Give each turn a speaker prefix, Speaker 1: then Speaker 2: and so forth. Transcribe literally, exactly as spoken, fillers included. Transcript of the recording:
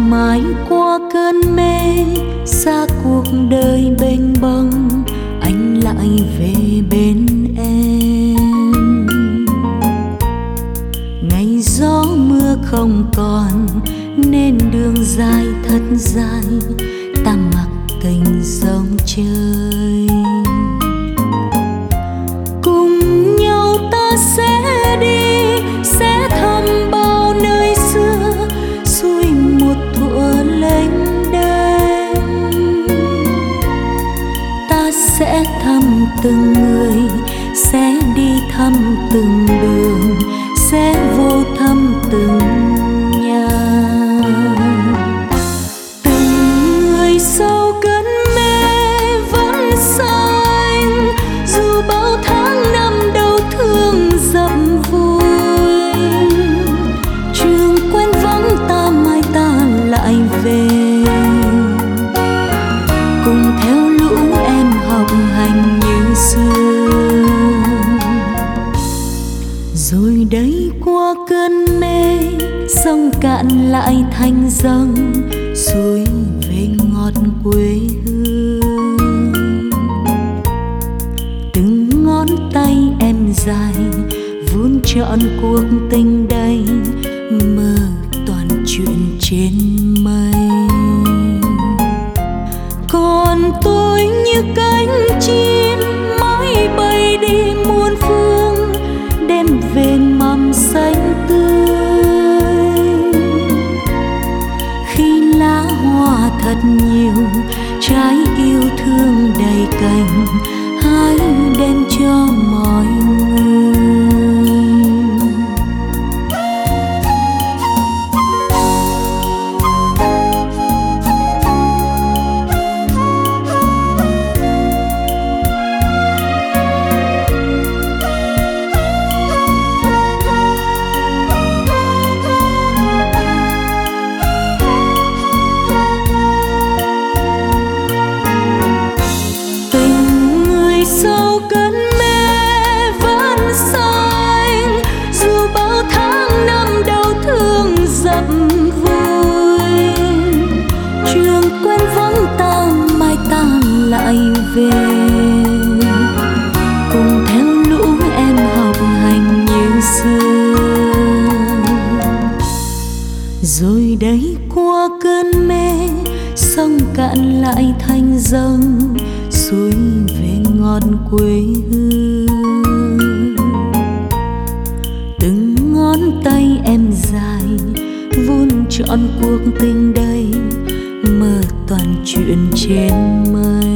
Speaker 1: mãi qua cơn mê, xa cuộc đời bênh bâng, anh lại về bên em. Ngày gió mưa không còn nên đường dài thật dài, ta mặc tình sông chơi. Cùng nhau ta sẽ đi, sẽ thăm bao nơi xưa, xuôi một thuở lênh đênh. Ta sẽ thăm từng người, sẽ đi thăm từng đường, sẽ vô thăm từng nhà. Từng người sau cơn mê vẫn xanh, dù bao tháng năm đau thương dậm vùi. Trường quen vắng ta mai ta lại về, cùng theo lũ em học hành như xưa. Rồi đây qua cơn mê, sông cạn lại thành dâng, suối về ngọt quê hương. Từng ngón tay em dài vun trọn cuộc tình đây, mơ toàn chuyện trên mây. Còn tôi như cánh chim mãi bay đi muôn phương, đem về mầm xanh tươi. Khi lá hoa thật nhiều, trái yêu thương đầy cành, hãy đem cho mọi người. Lại về cùng theo lũ em học hành như xưa. Rồi đây qua cơn mê, sông cạn lại thành dâng, suối về ngọt quê hương. Từng ngón tay em dài vun trọn cuộc tình đây, mơ toàn chuyện trên mây.